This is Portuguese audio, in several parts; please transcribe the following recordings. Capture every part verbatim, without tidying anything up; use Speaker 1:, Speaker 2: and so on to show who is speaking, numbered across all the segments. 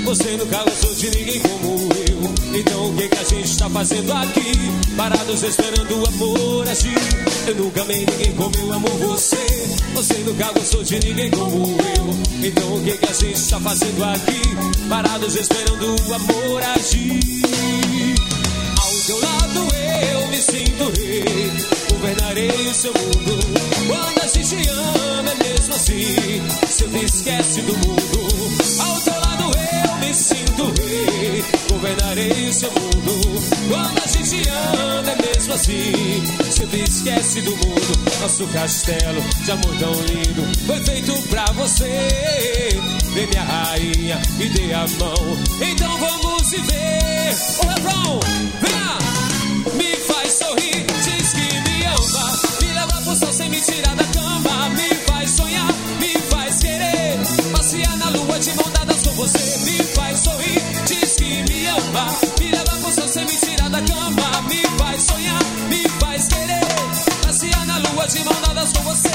Speaker 1: Você nunca gostou de ninguém como eu. Então o que que a gente tá fazendo aqui? Parados esperando o amor agir. Eu nunca amei ninguém como eu amo você. Você nunca gostou de ninguém como eu. Então o que que a gente tá fazendo aqui? Parados esperando o amor agir. Ao teu lado eu me sinto rei. Governarei o seu mundo. Quando a gente ama é mesmo assim. Sempre esquece do mundo. Ao teu lado eu me sinto rei. Governarei o seu mundo. Quando a gente ama é mesmo assim. Sempre esquece do mundo. Nosso castelo de amor tão lindo foi feito pra você. Vem minha rainha, me dê a mão. Então vamos viver. O refrão, vem! Me faz sorrir, diz que me ama. Me leva pro céu sem me tirar da cama. Me faz sonhar, me faz querer passear na lua de mão dadas com você. Me faz sorrir, diz que me ama. Me leva pro céu sem me tirar da cama. Me faz sonhar, me faz querer passear na lua de mão dadas com você.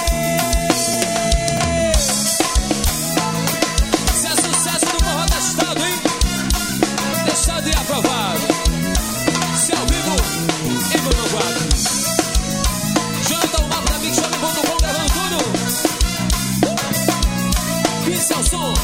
Speaker 1: Isso é sucesso do Forró da Estado, hein? Deixado e aprovado. Se ao vivo, em meu quadro. Jonathan, o mapa da Big Show, ponto com, gravando tudo. Isso é o som.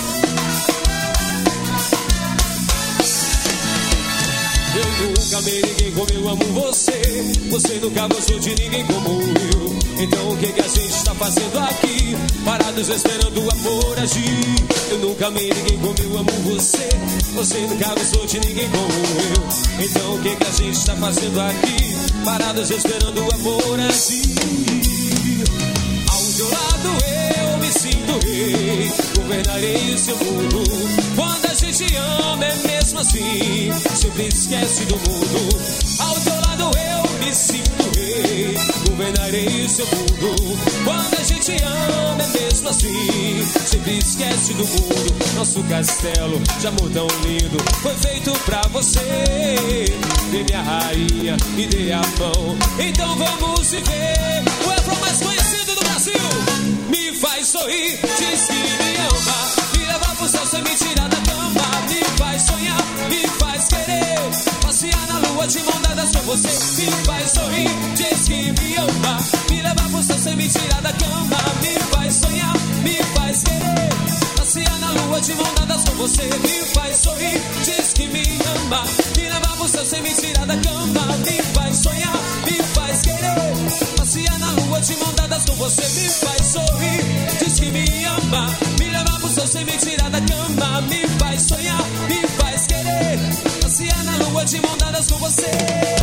Speaker 1: Eu nunca amei ninguém como eu amo você. Você nunca gostou de ninguém como eu. Então o que que a gente tá fazendo aqui? Parados esperando o amor agir. Eu nunca amei ninguém como eu amo você. Você nunca gostou de ninguém como eu. Então o que que a gente tá fazendo aqui? Parados esperando o amor agir. Ao teu lado eu me sinto rei. Governarei o seu mundo. Quando a gente ama é mesmo assim. Sempre esquece do mundo. Ao teu lado eu me sinto rei. Governarei o seu mundo. Quando a gente ama é mesmo assim. Sempre esquece do mundo. Nosso castelo de amor tão lindo foi feito pra você. Vem minha rainha, me dê a mão. Então vamos viver. O refrão mais conhecido do Brasil. Me faz sorrir, diz que me ama. Me leva pro céu sem me tirar da cama. Me faz sonhar, me faz querer passear na lua de mão dadas com você. Me faz sorrir, diz que me ama. Me leva pro céu sem me tirar da cama. Me faz sonhar, me faz querer passear na lua de mão dadas com você. Me faz sorrir, diz que me ama. Me leva pro céu sem me tirar da cama. Me faz sonhar, me faz querer passear na lua de mão dadas com você. Me faz sorrir, diz que me ama. Me leva pro céu sem me tirar da cama. Me faz sonhar, me faz querer passear na lua de mão dadas com você.